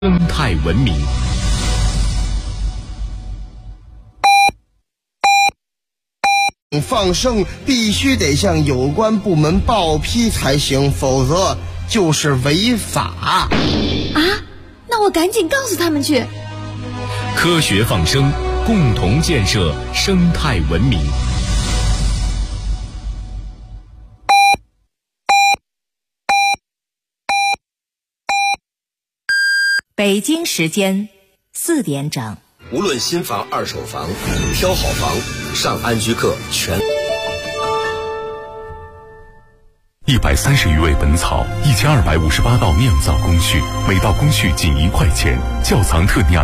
生态文明。 放生必须得向有关部门报批才行，否则就是违法。 啊，那我赶紧告诉他们去。 科学放生，共同建设生态文明。 北京时间4点整。 无论新房、二手房，挑好房，上安居客全。 130余味本草，1258道酿造工序，每道工序仅1块钱，窖藏特酿。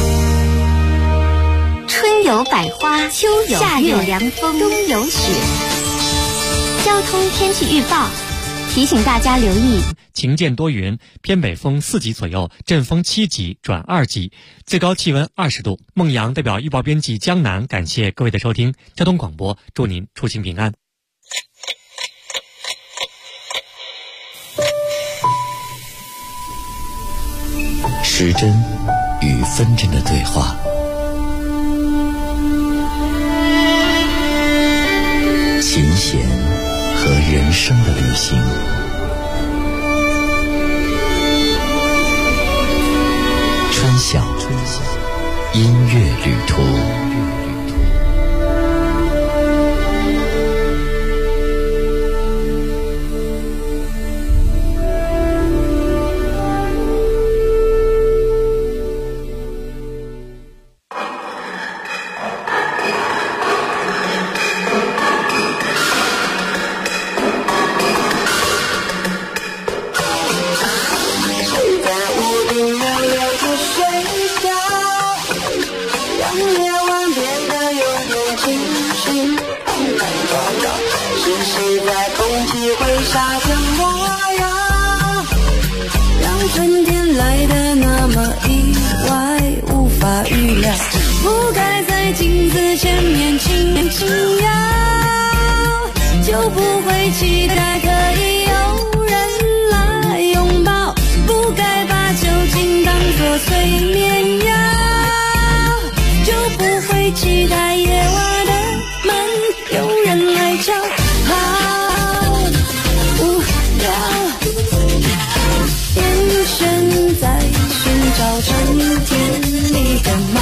春有百花，秋有夏有凉风，冬有雪。交通天气预报提醒大家留意。 晴间多云，偏北风4级左右，阵风7级转2级，最高气温20度。孟阳代表预报编辑江南感谢各位的收听，交通广播祝您出行平安。 时针与分针的对话，琴弦和人生的旅行。春晓音乐旅途。 不该在镜子前面轻摇，就不会期待可以有人来拥抱。不该把酒精当作催眠药，就不会期待夜晚的门有人来敲。好无聊，眼神在寻找春天里的猫。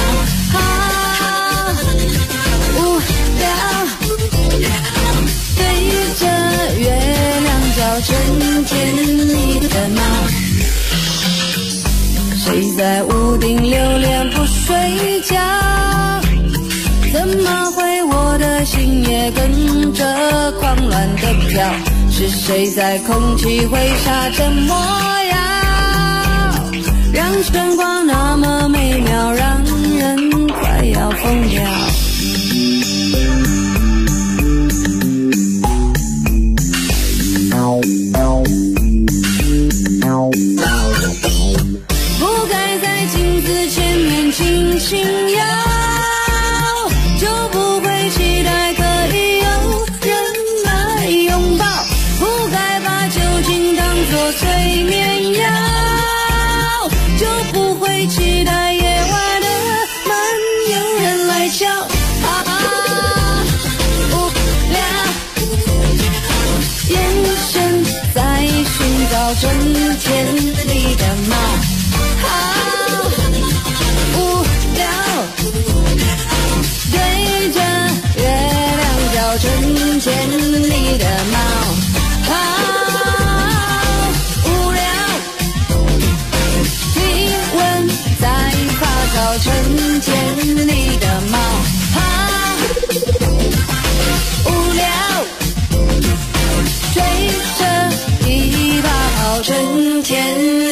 春天里的猫，谁在屋顶流连不睡觉？怎么会我的心也跟着狂乱的飘？是谁在空气挥洒着魔药，让春光那么美妙，让人快要疯掉。不该在镜子前面轻轻摇，就不会期待可以有人来拥抱。不该把酒精当作催眠药，就不会期待夜晚的门有人来敲。无聊，眼神在寻找春天里的猫。好无聊，对着月亮叫春天里的猫。好无聊，体温在发烧，春天里的猫。好无聊，追着一把跑，春天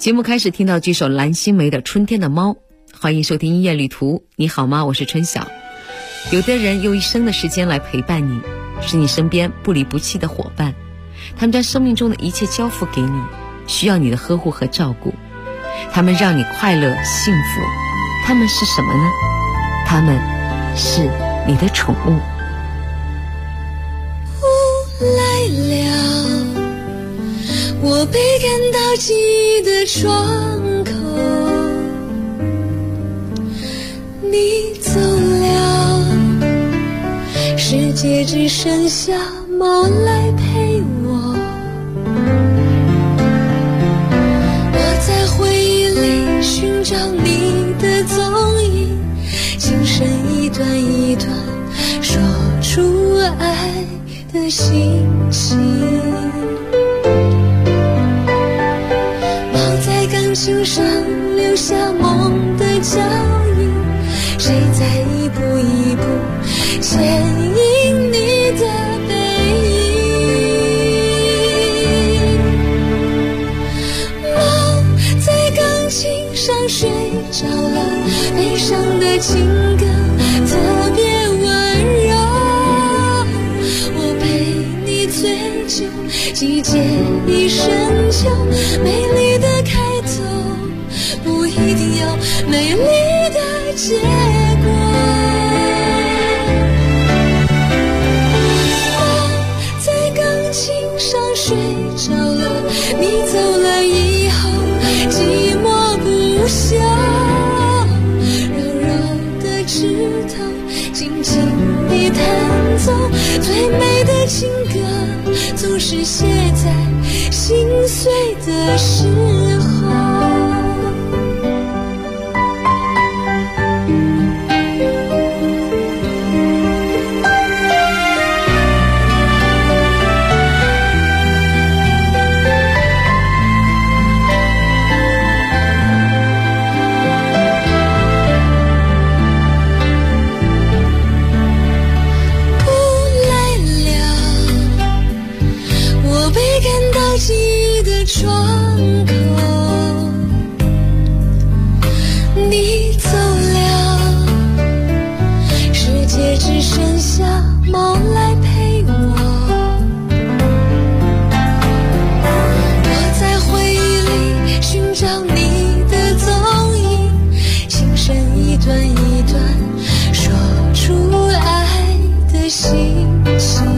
节目开始听到这首蓝心湄的《春天的猫》，欢迎收听音乐旅途。你好吗？我是春晓。有的人用一生的时间来陪伴你，是你身边不离不弃的伙伴，他们将生命中的一切交付给你，需要你的呵护和照顾，他们让你快乐幸福。他们是什么呢？他们是你的宠物。 雾来了，我被赶到记忆的窗口，你走了，世界只剩下猫来陪我。我在回忆里寻找你的踪影，轻声一段一段说出爱的心情。猫在钢琴上留下梦的脚印，谁在一步一步牵引你的背影？猫在钢琴上睡着了，悲伤的情歌特别温柔。我陪你醉酒，季节已深秋，美丽的开头不一定要美丽的结果。猫在钢琴上睡着了，你走了以后寂寞不休，柔柔的指头轻轻地弹奏，最美的情歌总是写在心碎的时候。窗口，你走了，世界只剩下猫来陪我。我在回忆里寻找你的踪影，轻声一段一段说出爱的心情。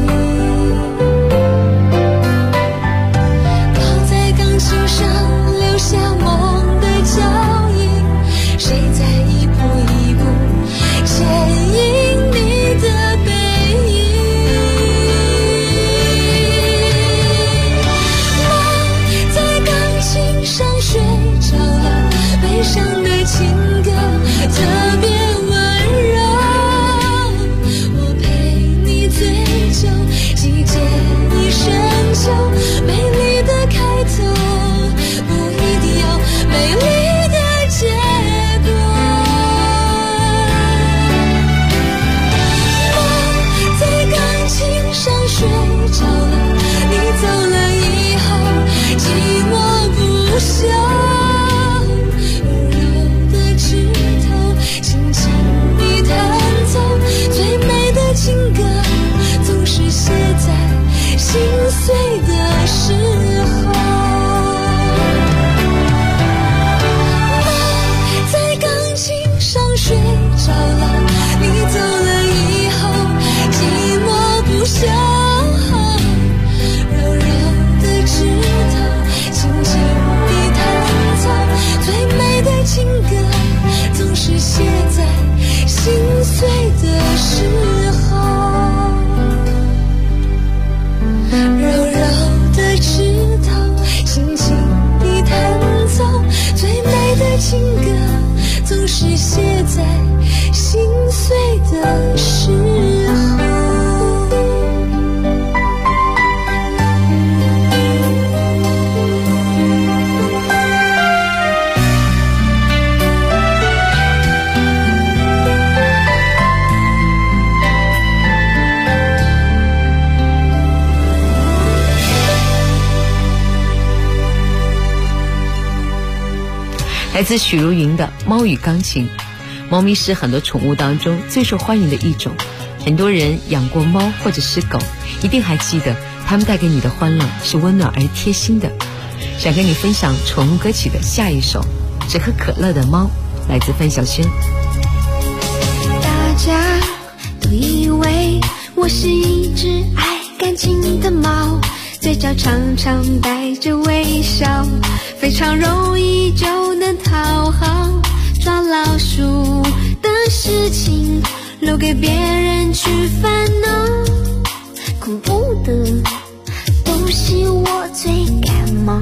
来自许茹芸的《猫与钢琴》。猫咪是很多宠物当中最受欢迎的一种，很多人养过猫或者是狗，一定还记得它们带给你的欢乐是温暖而贴心的。想跟你分享宠物歌曲的下一首《只喝可乐的猫》，来自范晓萱。 大家都以为我是一只爱干净的猫，嘴角常常带着微笑，非常容易就能讨好，抓老鼠的事情留给别人去烦恼，恐怖的东西我最感冒。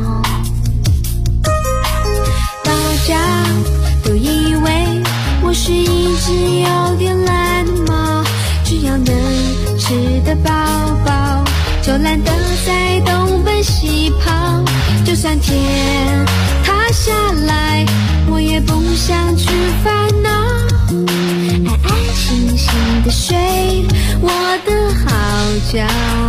大家都以为我是一只有点懒的猫，只要能吃得饱饱，就懒得再东奔西跑，就算天塌下来我也不想去烦恼，安安心心的睡我的好觉。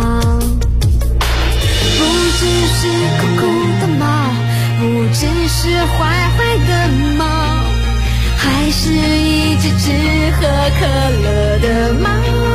不只是酷酷的猫，不只是坏坏的猫，还是一只只喝可乐的猫。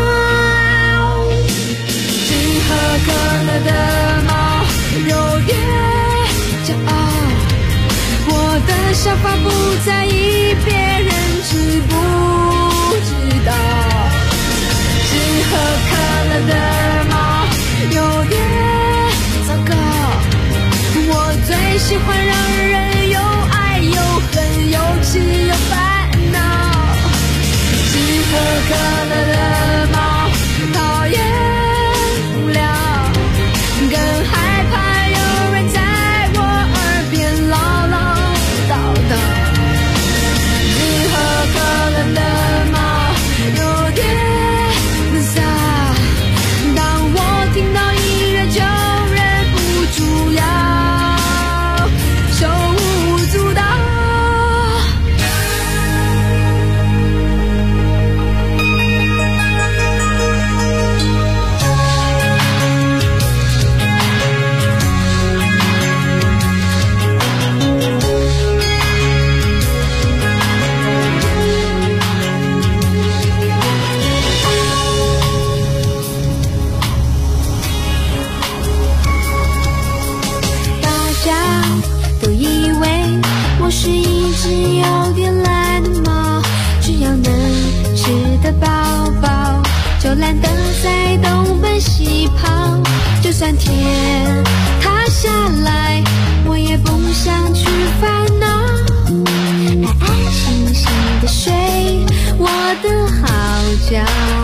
只喝可乐的猫有点骄傲，我的想法不在意别人知不知道，只喝可乐的猫有点糟糕，我最喜欢让人又爱又恨又气又烦恼，只喝可乐的猫讨厌无聊，更害怕有人在我耳边唠唠叨叨，只喝可乐的猫有点闷骚，当我听到音乐就忍不住要手舞足蹈。都以为我是一只有点懒的猫，只要能吃得饱饱，就懒得再东奔西跑，就算天塌下来我也不想去烦恼，安安心心的睡我的好觉。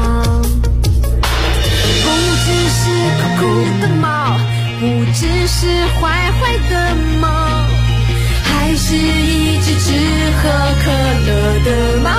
不只是酷酷的猫，不只是坏坏的猫，还是一只只喝可乐的猫。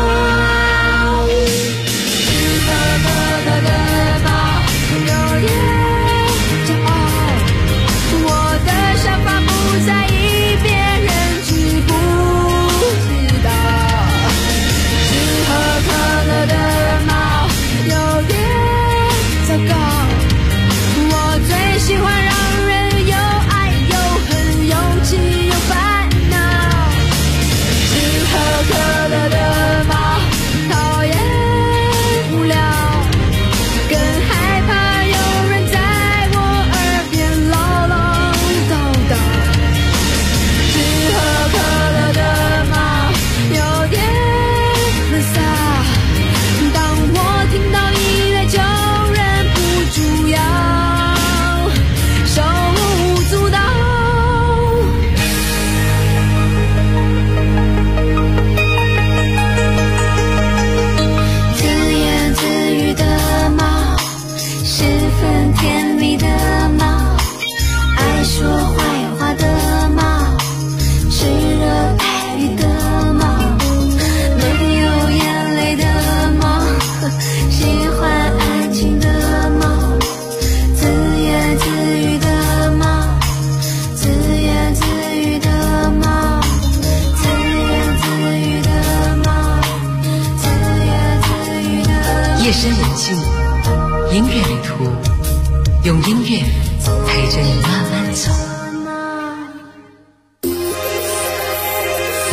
只喝可乐的猫有点骄傲，我的想法不在意别人知不知道，只喝可乐的猫有点糟糕，我最喜欢让人又爱又恨又气又烦恼，只喝可乐的猫讨厌无聊，更害怕有人在我耳边唠唠叨叨，只喝可乐的猫有点闷骚，当我听到音乐就忍不住要手舞足蹈。自言自语的猫，十分甜蜜的猫，爱说坏话的猫，吃热带鱼的猫，没有眼泪的猫，喜欢安静的猫，自言自语的猫，自言自语的猫，自言自语的猫，自言自语的猫。 夜深人静，音乐旅途，用音乐陪着你慢慢走。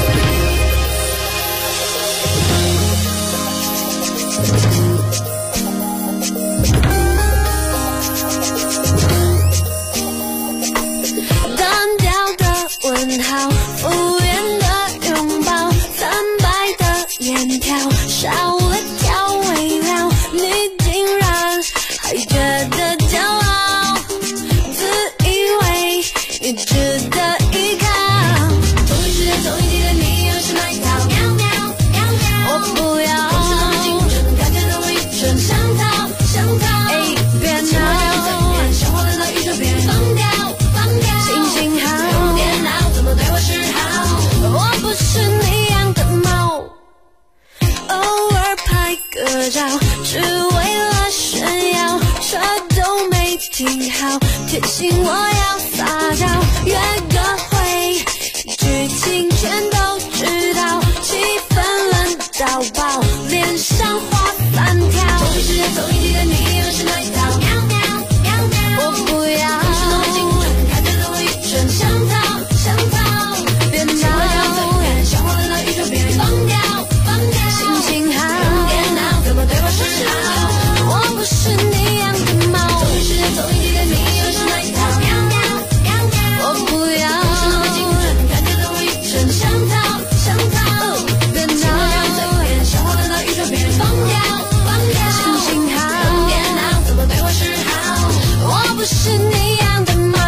单调的问号，敷衍的拥抱，苍白的脸条，少了调味料，你竟然还觉得骄傲，自以为你值得依靠。同一时间同一地点，你又是哪一套？喵喵喵喵，我不要。我是那么精准，看见了我一瞬想逃想逃。哎，别闹，消化了那宇宙，别放掉放掉。心情好，用电脑怎么对我示好？我不是你养的猫，偶尔拍个照，只为了炫耀，车都没停好，提醒我要撒娇，约个会，剧情全都知道，气氛冷到爆，脸上画3条。同一时间同一地点，你又是哪一套？喵喵喵喵，我不要。我是那么精准，看见了我一瞬想逃想逃。别闹，消化了那宇宙，别放掉放掉。心情好，用电脑怎么对我示好？我不是你养的猫。同一时间同一地点，你又是哪一套？喵喵喵喵，我不要。我是那么精准，看见了我一瞬想逃想逃。别闹，消化了那宇宙，别放掉放掉。心情好，用电脑怎么对我示好？我不是你养的猫。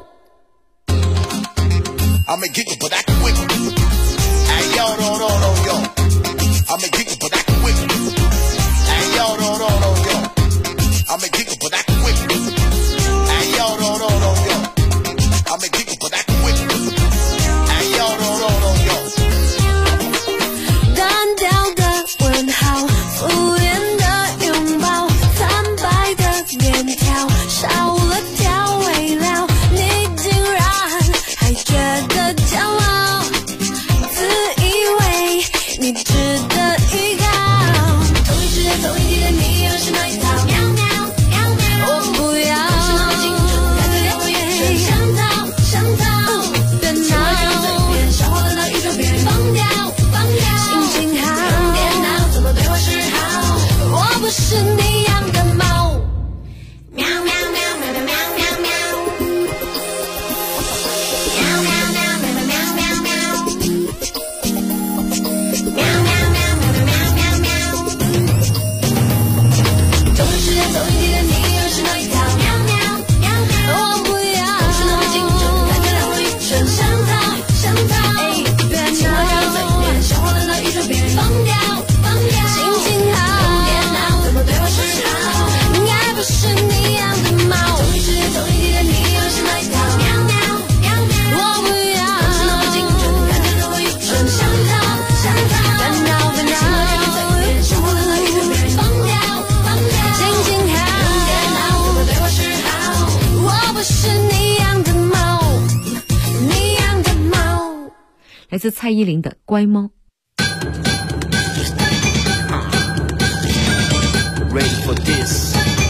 I'ma get you for that quick. Hey yo, yo. I'ma get you for that quick. Hey yo, yo. I'ma get you for that quick. Hey yo, yo. I'ma get you for that quick. Hey yo, yo. 单调的问号，敷衍的拥抱，苍白的脸条，少了调味料，你竟然还觉得骄傲，自以为你值得依靠。同一时间同一地点，你又是哪一套？喵喵喵喵，我不要。我是那么精准，看见了我一瞬想逃想逃。别闹，消化了那宇宙，别放掉放掉。心情好，用电脑怎么对我示好？我不是你养的猫。喵喵喵喵喵喵喵。喵喵喵喵喵喵喵。喵喵喵喵喵喵喵。同一时间同一地点，你又是哪一套？喵喵喵喵，我不要。我是那么精准，看见了我一瞬想逃想逃。哎，别闹，消化了那宇宙，别放掉放掉。心情好，用电脑怎么对我示好？应该不是你养的猫。同一时间同一地点，你又是哪一套？喵喵喵喵，我不要。我是那么精准，看见了我一瞬想逃想逃。别闹别闹，消化了那宇宙，别放掉放掉。心情好，用电脑怎么对我示好？我不是你养的猫，你养的猫。 来自蔡依林的《乖猫》。 Ready for this.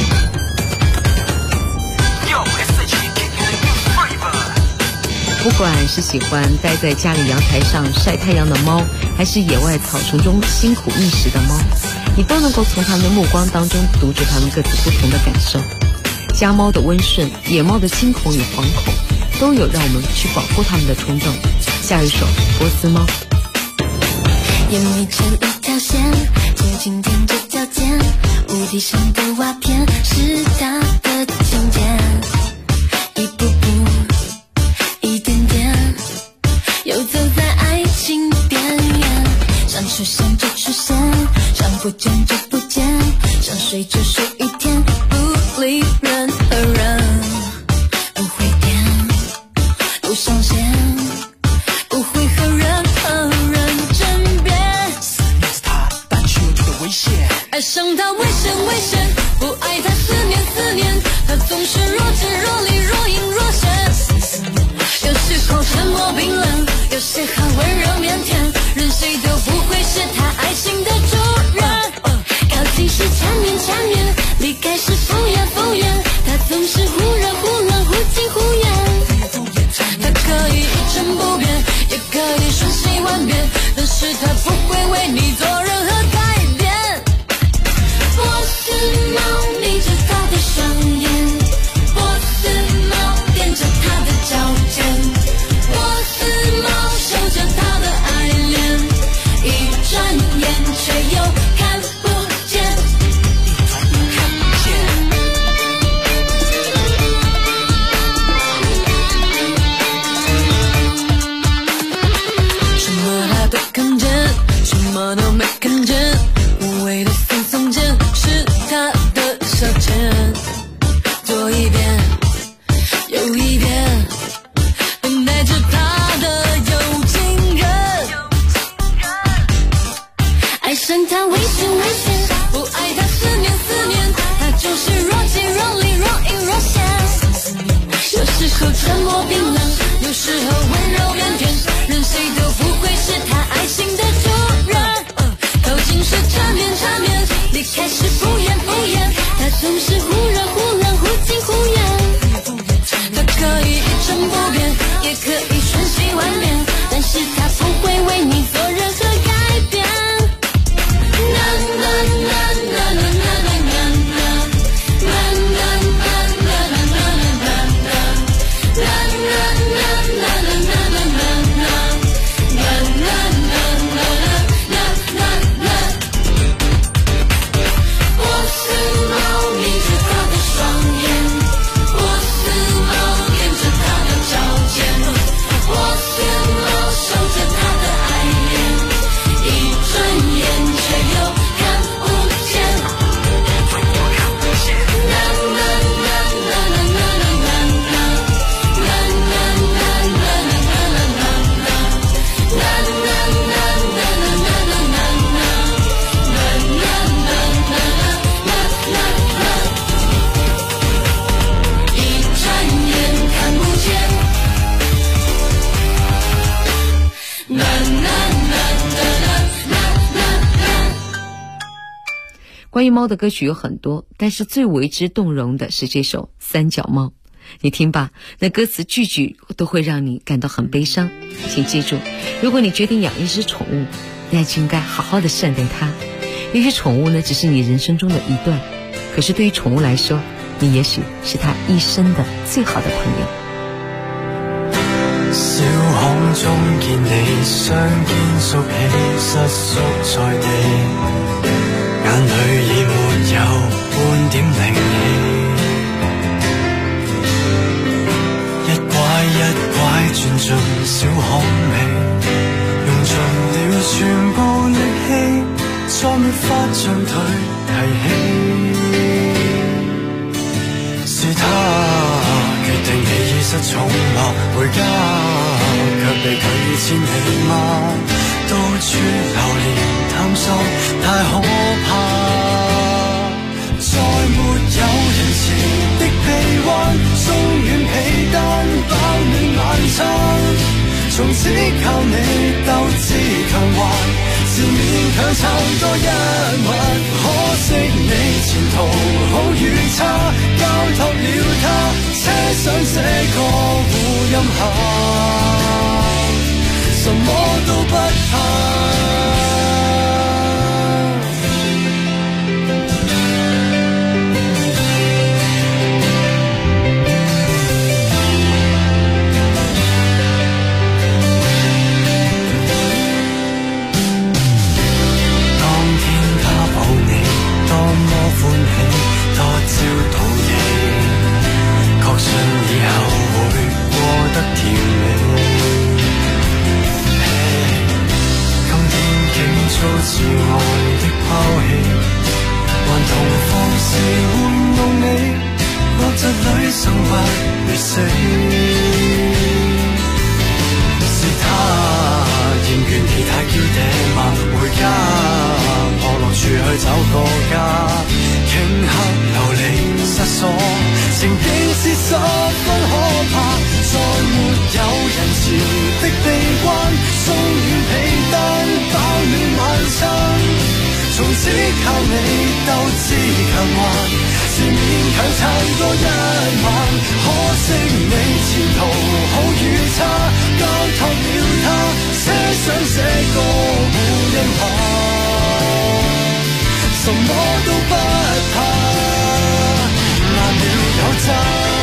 不管是喜欢待在家里阳台上晒太阳的猫，还是野外草丛中辛苦觅食的猫，你都能够从它们的目光当中读出它们各自不同的感受。家猫的温顺，野猫的惊恐与惶恐，都有让我们去保护它们的冲动。下一首《波斯猫》。 眼眯成一条线，轻轻踮着脚尖，屋顶上的瓦片是他的情节，一步步，一点点，游走在爱情边缘，想出现就出现，想不见就不见，想睡就睡一天，不理任何人，不会变，不上线。 不会和任何人争辩，思念是他带去我的危险，爱上他危险危险，不爱他思念思念，他总是若即若离若隐若现，有时候沉默冰冷，有些话温柔腼腆，任谁都不会是他爱情的主人。靠近时缠绵缠绵，离开时敷衍敷衍，他总是忽热忽冷忽近忽远，他可以一成不变。 也可以瞬息万变，但是他不会为你做任何改变。 却又看不见。什么他都看见，什么都没看见，无谓的放松间是他的消遣。做一遍又一遍，等待着他的有情人。爱上他危险危险，不爱他思念思念，他就是若即若离若隐若现。有时候沉默冰冷，有时候温柔腼腆，任谁都不会是他爱情的主人。靠近时缠绵缠绵，离开时敷衍敷衍，他总是忽热忽冷忽近忽远。他可以一成不变，也可以瞬息万变，但是他不会为你做任何改变。 关于猫的歌曲有很多，但是最为之动容的是这首《三脚猫》。你听吧，那歌词句句都会让你感到很悲伤。请记住，如果你决定养一只宠物，那就应该好好的善待它。也许宠物呢，只是你人生中的一段，可是对于宠物来说，你也许是它一生的最好的朋友。 小巷中見你，相見熟起，瑟縮在地，眼裏已沒有半點靈氣。一拐一拐轉進小巷尾，用盡了全部力氣，再沒法將腿提起。是他決定起意失寵物回家，卻被拒千里馬，到處流連探索太可怕。再沒有人潮的臂彎，鬆軟被單飽暖晚餐，從此靠你鬥志強橫，是勉強撐多一晚。可惜你前途好與差，交託了他，車上這個護蔭下，什麼都不怕。確信以後會過得甜美。今天竟遭至愛的拋棄，還同放肆玩弄你，惡疾裏生不如死。是他厭倦其他嬌嗲嗎？回家破落處去找個家，頃刻流離失所，情景是十分可怕。再沒有人潮的臂彎，鬆軟被單飽暖晚餐，從此靠你鬥志強橫，是勉強撐多一晚。可惜你前途好與差，交託了他，車上這個護蔭下，什麼都不怕，難了有詐。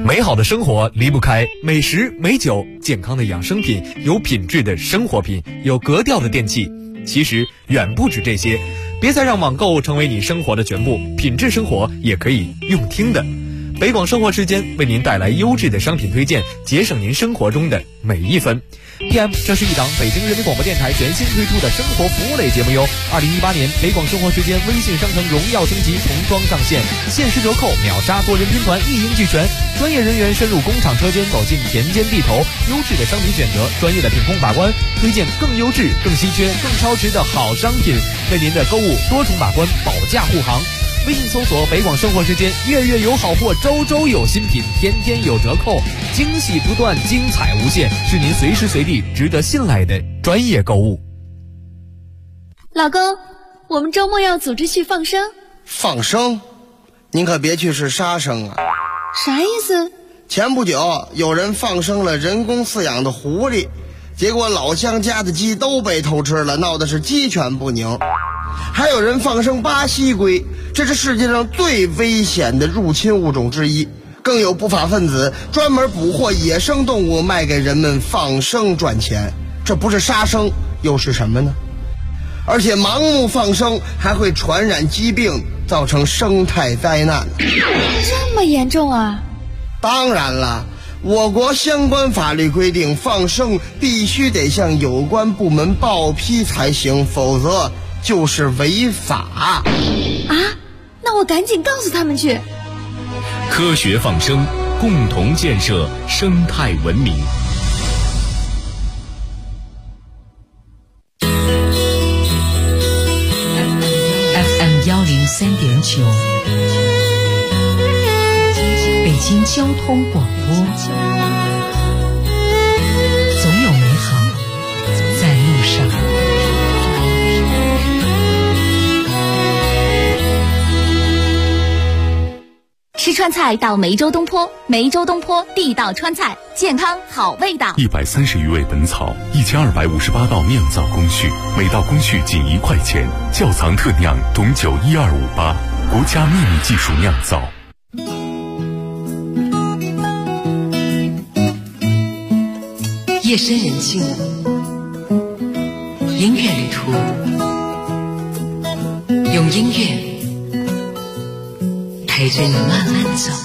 美好的生活离不开美食美酒，健康的养生品，有品质的生活品，有格调的电器。其实远不止这些，别再让网购成为你生活的全部，品质生活也可以用听的。北广生活时间为您带来优质的商品推荐，节省您生活中的每一分。PM， 这是一档北京人民广播电台全新推出的生活服务类节目哟。2018年北广生活时间微信商城荣耀升级重装上线，限时折扣，秒杀多人拼团，一应俱全。专业人员深入工厂车间，走进田间地头，优质的商品选择，专业的品控把关，推荐更优质、更稀缺、更超值的好商品，为您的购物多重把关，保驾护航。微信搜索北广生活时间，月月有好货，周周有新品，天天有折扣，惊喜不断，精彩无限，是您随时随地值得信赖的专业购物。 老公，我们周末要组织去放生。 放生？您可别去是杀生啊！ 啥意思？ 前不久有人放生了人工饲养的狐狸，结果老乡家的鸡都被偷吃了，闹的是鸡犬不宁。还有人放生巴西龟，这是世界上最危险的入侵物种之一。更有不法分子专门捕获野生动物卖给人们放生赚钱，这不是杀生又是什么呢？而且盲目放生还会传染疾病，造成生态灾难。 这么严重啊？ 当然了，我国相关法律规定，放生必须得向有关部门报批才行，否则就是违法啊！ 那我赶紧告诉他们去。 科学放生，共同建设生态文明。 FM 103.9，北京交通广播，总有美好在路上。 吃川菜到梅州东坡，梅州东坡地道川菜，健康好味道。 130余味本草，1258道酿造工序，每道工序仅1块钱，窖藏特酿董酒1258，国家秘密技术酿造。 夜深人静了，音乐旅途，用音乐陪着你慢慢走。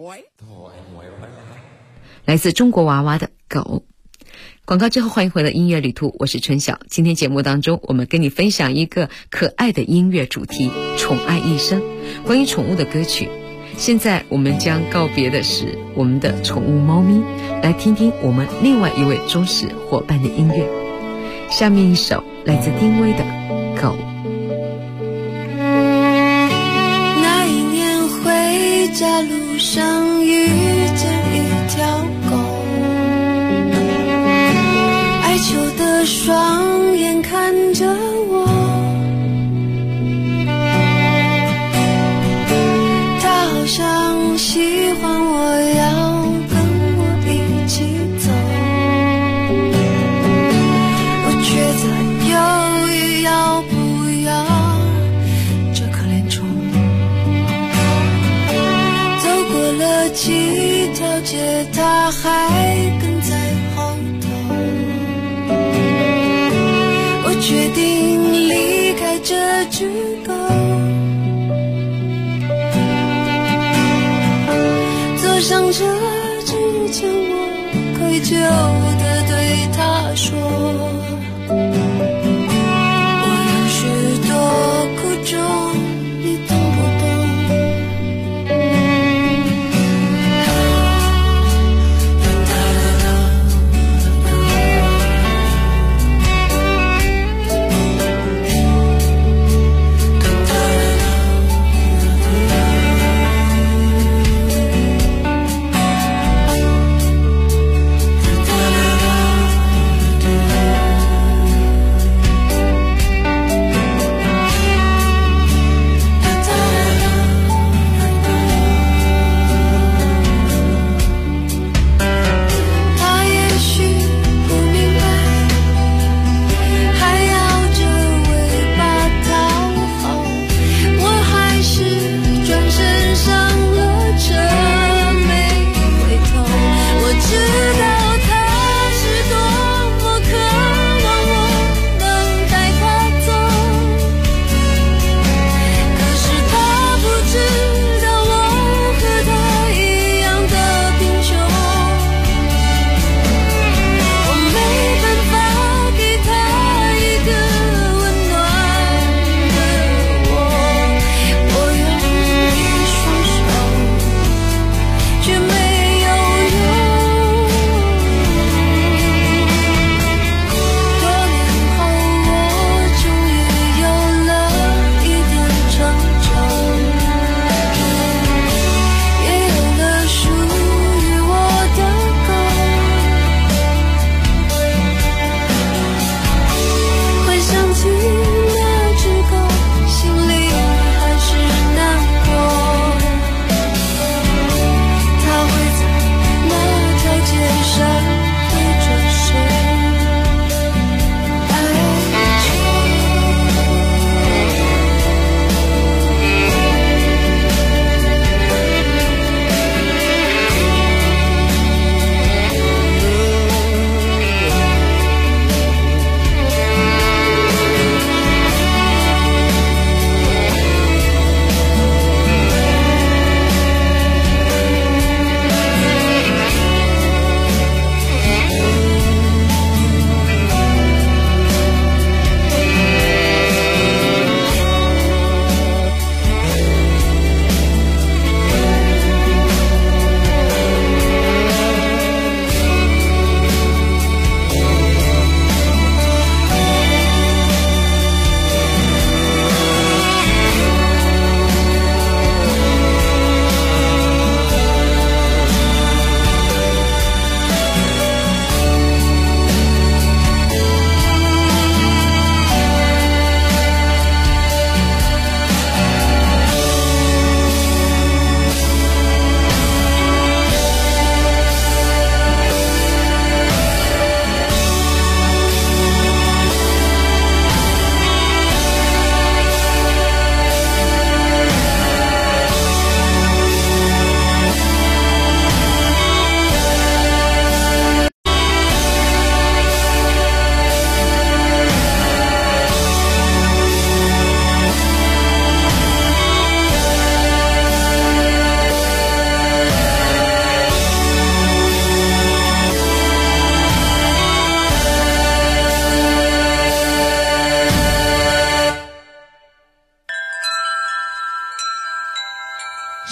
来自中国娃娃的狗。广告之后，欢迎回到音乐旅途，我是春晓。今天节目当中，我们跟你分享一个可爱的音乐主题——宠爱一生，关于宠物的歌曲。现在我们将告别的是我们的宠物猫咪，来听听我们另外一位忠实伙伴的音乐。下面一首来自丁薇的《狗》。 那一年回家路上遇见一条狗，哀求的双眼看着我，它好像喜欢我，要跟我一起走，我却在犹豫要不要这可怜虫。走过了几条街，它还跟在后头，我决定离开这只狗，走上车之前，我愧疚地对他说，我有许多苦衷，你懂不懂？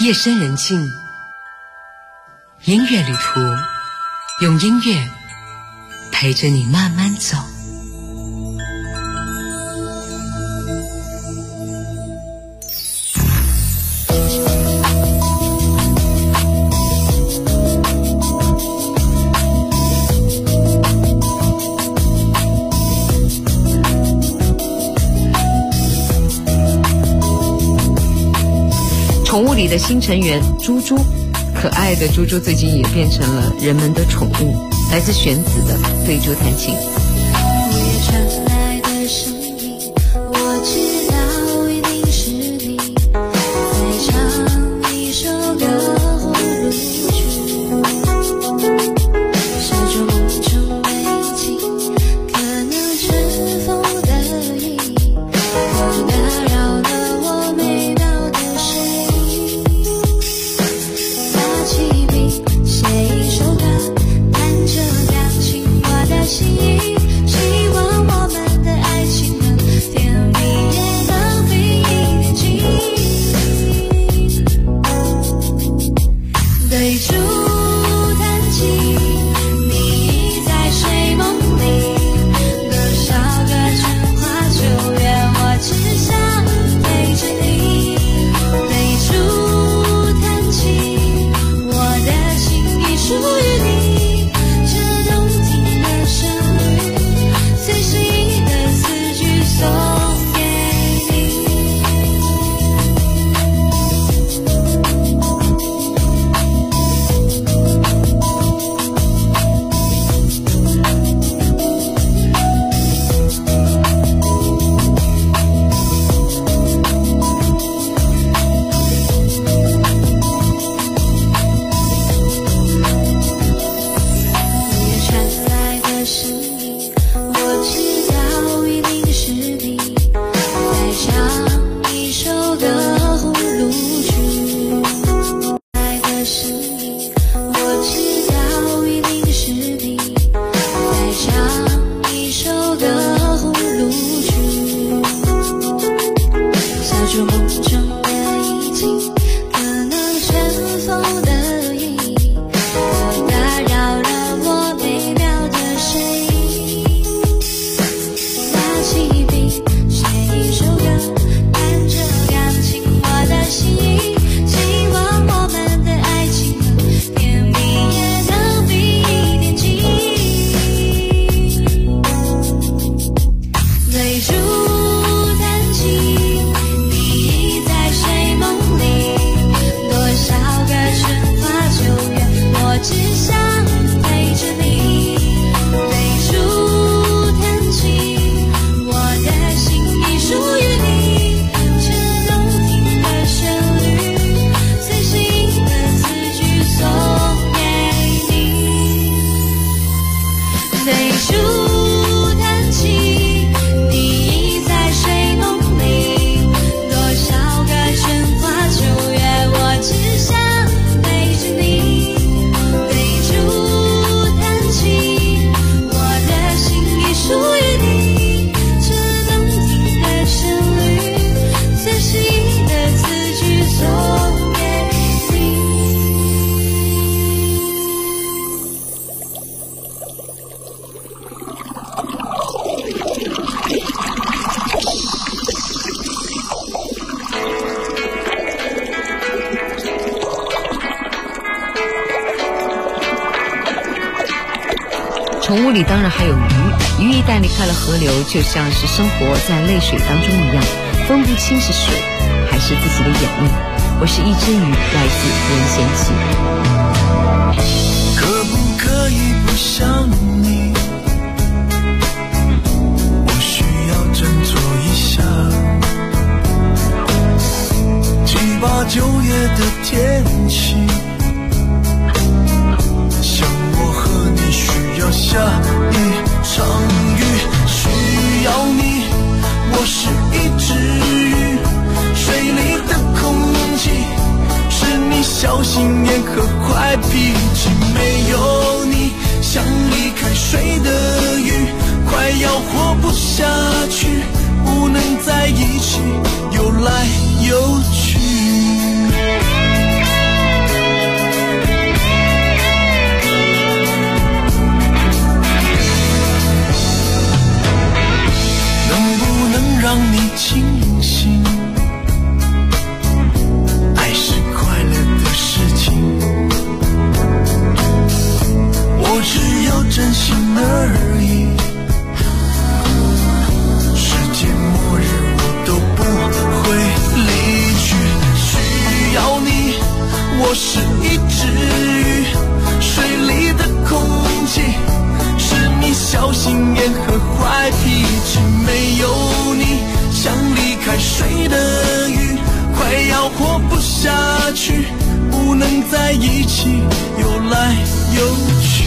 夜深人静，音乐旅途，用音乐陪着你慢慢走。宠物里的新成员猪猪，可爱的猪猪最近也变成了人们的宠物。来自玄子的《对猪弹琴》。 传来的声音，我知道一定是你在唱一首歌或录曲，是种梦中的意境，可能春风得意，不打扰了我美妙的睡意。拿起笔写一首歌，弹着钢琴，我的心意，希望我们的爱情能甜蜜，也能比一点情。对猪弹琴，你已在睡梦里，多少个春花秋月，我只想陪着你。对猪弹琴，我的心已属于你，这动听的旋律，随时一个词句送给你。夜传来的声音，我知道一定是你在唱一首歌或录曲。来的声音，我知道一定是你在唱一首歌或录曲，小猪梦中的意境，可能春风得意，不打扰了我美妙的睡意。拿起笔写一首歌，弹着钢琴，我的心意，希望我们的爱情能甜蜜，也能比一点情。对猪弹琴，你已在睡梦里，多少个春花秋月，我只想陪着你。对猪弹琴，我的心已属于你，这动听的旋律，随时一个词句送给你。对猪弹琴，你已在睡梦里，多少个春花秋月，我只想陪着你。对猪弹琴，我的心已属于你，这动听的旋律，随时一个词句送给你。 宠物里当然还有鱼，鱼一旦离开了河流，就像是生活在泪水当中一样，分不清是水还是自己的眼泪。我是一只鱼，来自任贤齐。 可不可以不想你？我需要振作一下。7、8、9月的天气，像我和你需要下一场雨，需要你。我是一只鱼，水里的空气是你小心眼和坏脾气，没有你像离开水的鱼，快要活不下去，不能在一起游来游去。 而已。世界末日我都不会离去，需要你，我是一只鱼，水里的空气是你小心眼和坏脾气，没有你像离开水的鱼，快要活不下去，不能在一起游来游去。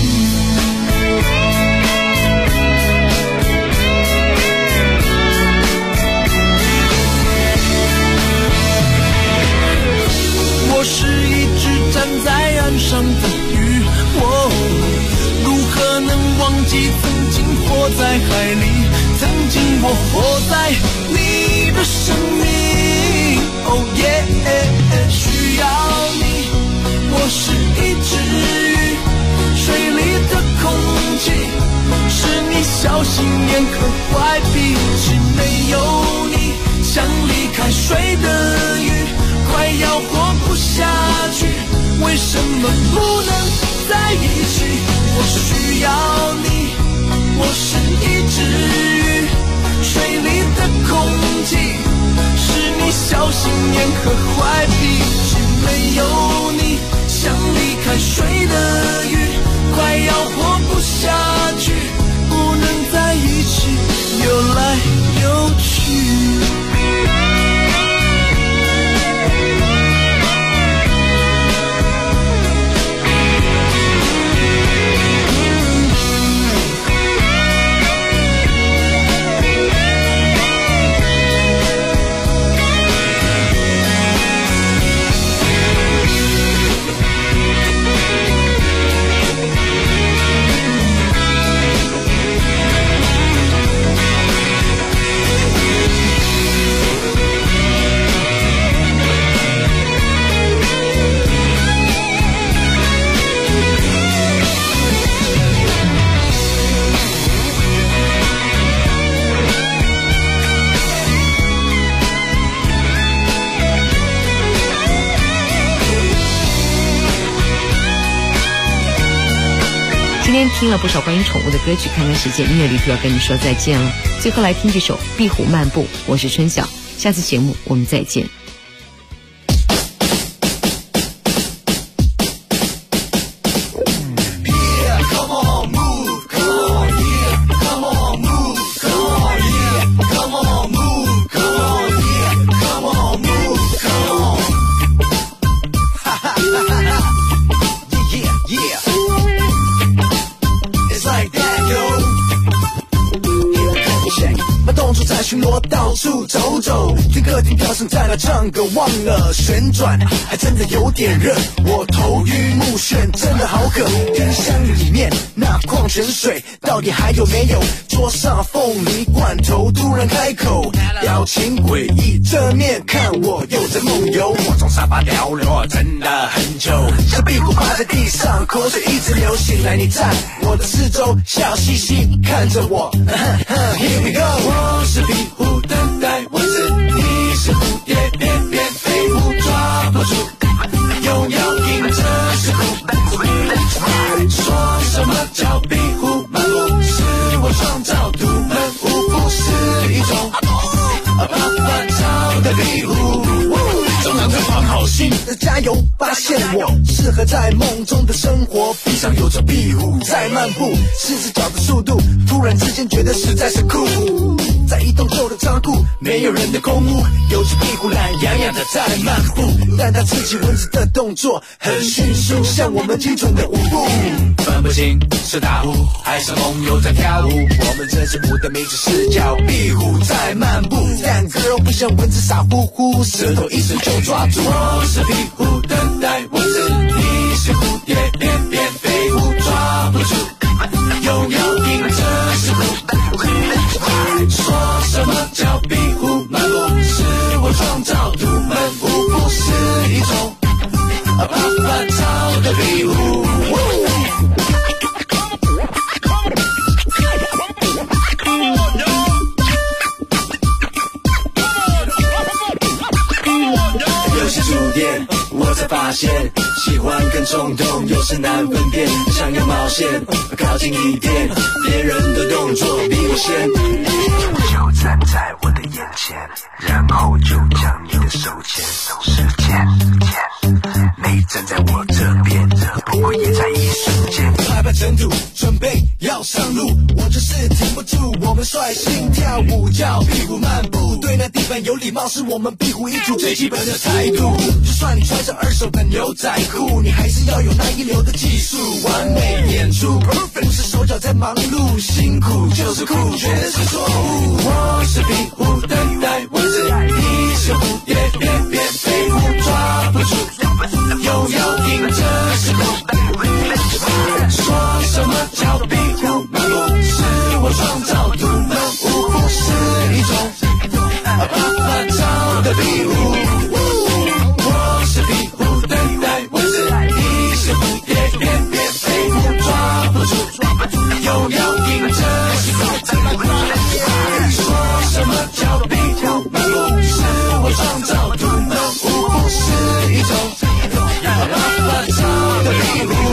我是一只站在岸上的鱼，如何能忘记曾经活在海里，曾经我活在你的生命。Oh yeah， 需要你，我是一只鱼，水里的空气是你小心眼和坏脾气，没有你像离开水的鱼，快要活不下去，为什么不能在一起？我需要你，我是一只鱼，水里的空气是你小心眼和坏脾气，没有你像离开水的鱼，快要活不下去，不能在一起游来游去。 今天听了不少关于宠物的歌曲，看看时间，音乐旅途要跟你说再见了。最后来听这首《壁虎漫步》，我是春晓，下次节目我们再见。 巡逻到处走走，听客厅飘声在那唱歌，忘了旋转，还真的有点热。我头晕目眩，真的好渴。冰箱里面那矿泉水到底还有没有？桌上凤梨罐头突然开口，表情诡异，正面看我又在梦游。我从沙发掉落，真的很久。小壁虎趴在地上，口水一直流。醒来你在我的四周，笑嘻嘻看着我。Here we go， 我是壁虎等待蚊子，你是蝴蝶，翩翩飞舞抓不住，又要迎着石虎。说什么叫壁虎漫步？是我创造独门舞步，是一种乱糟的壁虎。总让对方好心加油，发现我适合在梦中的生活。闭上有着壁虎在漫步，四只脚的速度，突然之间觉得实在是酷。在一栋旧的仓库，没有人的空屋，有只壁虎懒洋洋的在漫步，但它刺激蚊子的动作很迅速，像我们精准的舞步。分不清是大虎还是梦游在跳舞，我们这支舞的名字是叫壁虎在漫步，但 girl 不像蚊子傻乎乎，舌头一伸就抓住。我是壁虎等待蚊子，你是蝴蝶，翩翩飞舞抓不住，又要迎着石虎。说什么叫壁虎漫步？是我创造独门舞步，是一种乱糟的壁虎。有些书店我才发现，喜欢跟宠冲动，有时难分辨，想要冒险，靠近一点，别人的动作比我先，就站在我的眼前，然后就将你的手牵手，时间，你站在我这边，不过也在一瞬间，拍拍尘土，准备要上路，我就是停不住，我们率性跳舞，叫屁股漫步，对那地板有礼貌是我们壁虎一族最基本的态度，就算你穿着2手的牛仔裤，你还是要有那一流的技术，完美演出 perfect， 不是手脚在忙碌，辛苦就是酷，绝是错误，我是壁虎等待位置，你是蝴蝶，别飞舞，抓不住，又要迎着时空，说什么叫壁虎漫步，是我创造独门舞步，是一种啪照的壁虎，我是壁虎等待位置，你是蝴蝶，别飞舞，抓不住，又要迎着时空，说什么叫壁虎漫步，是我创造独门舞步，是一种啪照的壁虎。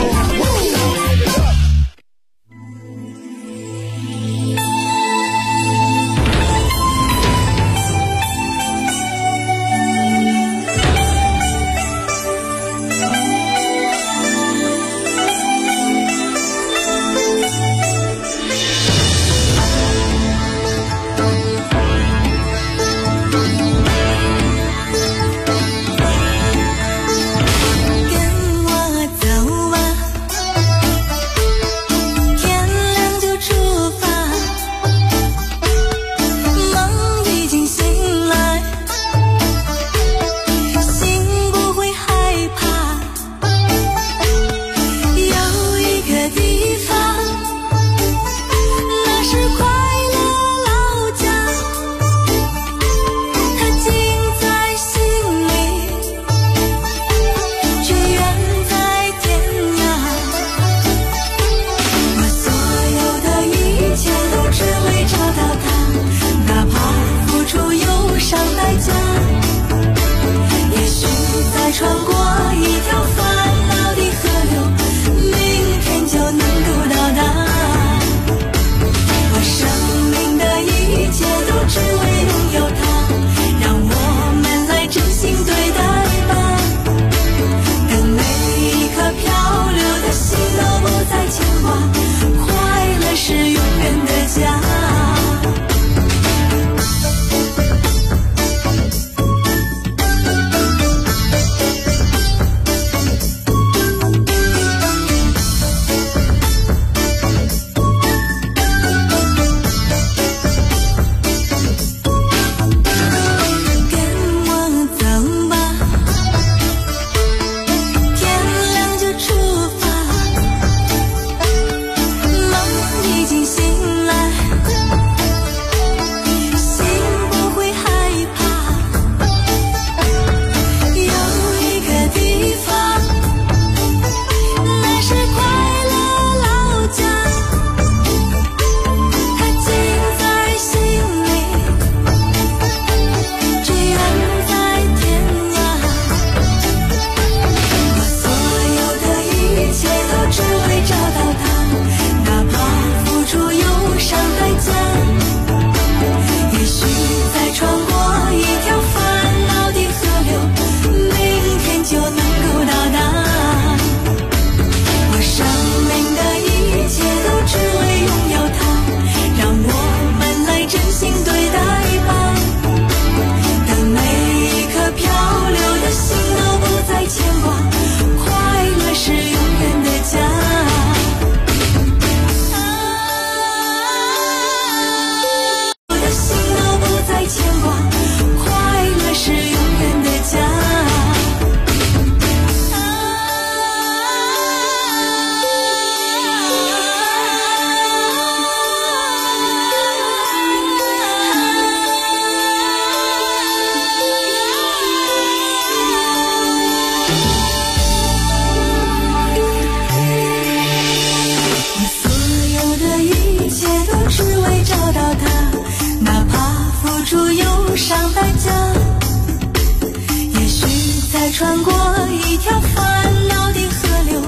穿过一条烦恼的河流，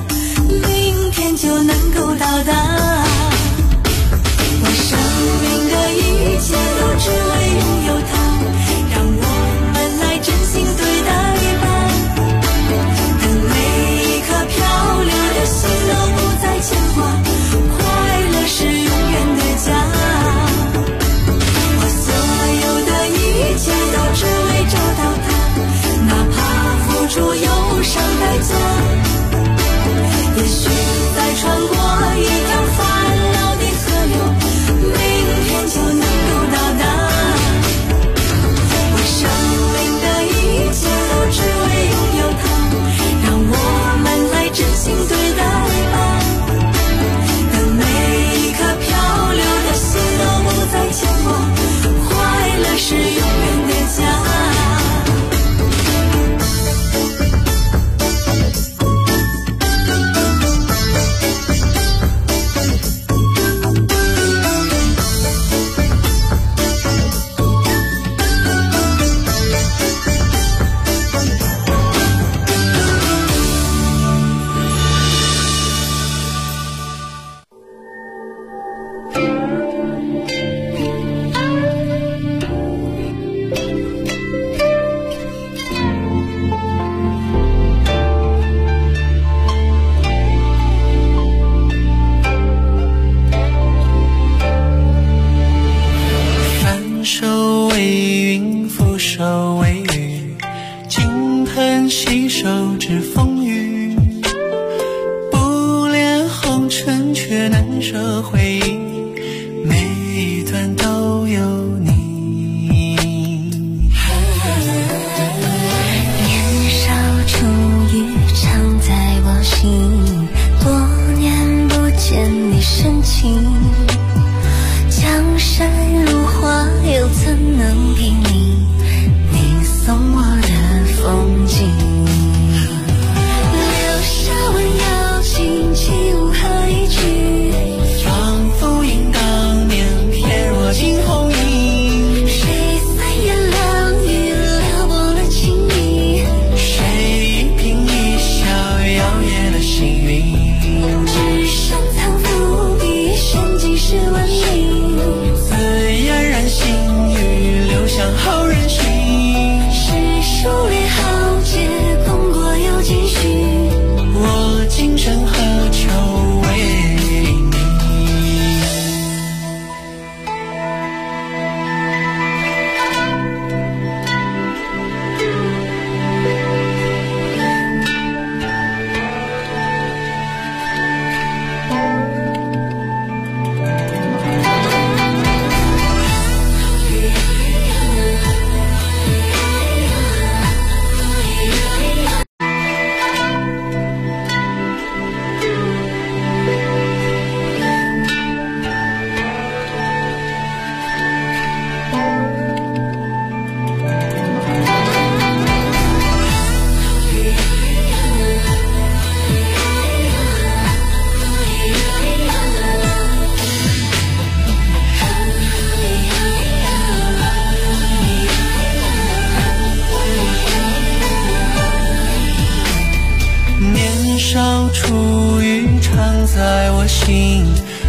程却难舍回忆，每一段都有你。 年少初遇常在我心，多年不见你深情，江山如画又怎能比拟你送我的风景，留下温柔情起无何一句， 仿佛映当年翩若惊鸿影， 谁三言两语撩拨了情意， 谁一颦一笑摇曳了星云， 只剩藏伏笔玄机是文明， 自嫣然心语流向后人寻， 是数列豪杰功过有几许， 我今生何求为你。年少初遇常在我心，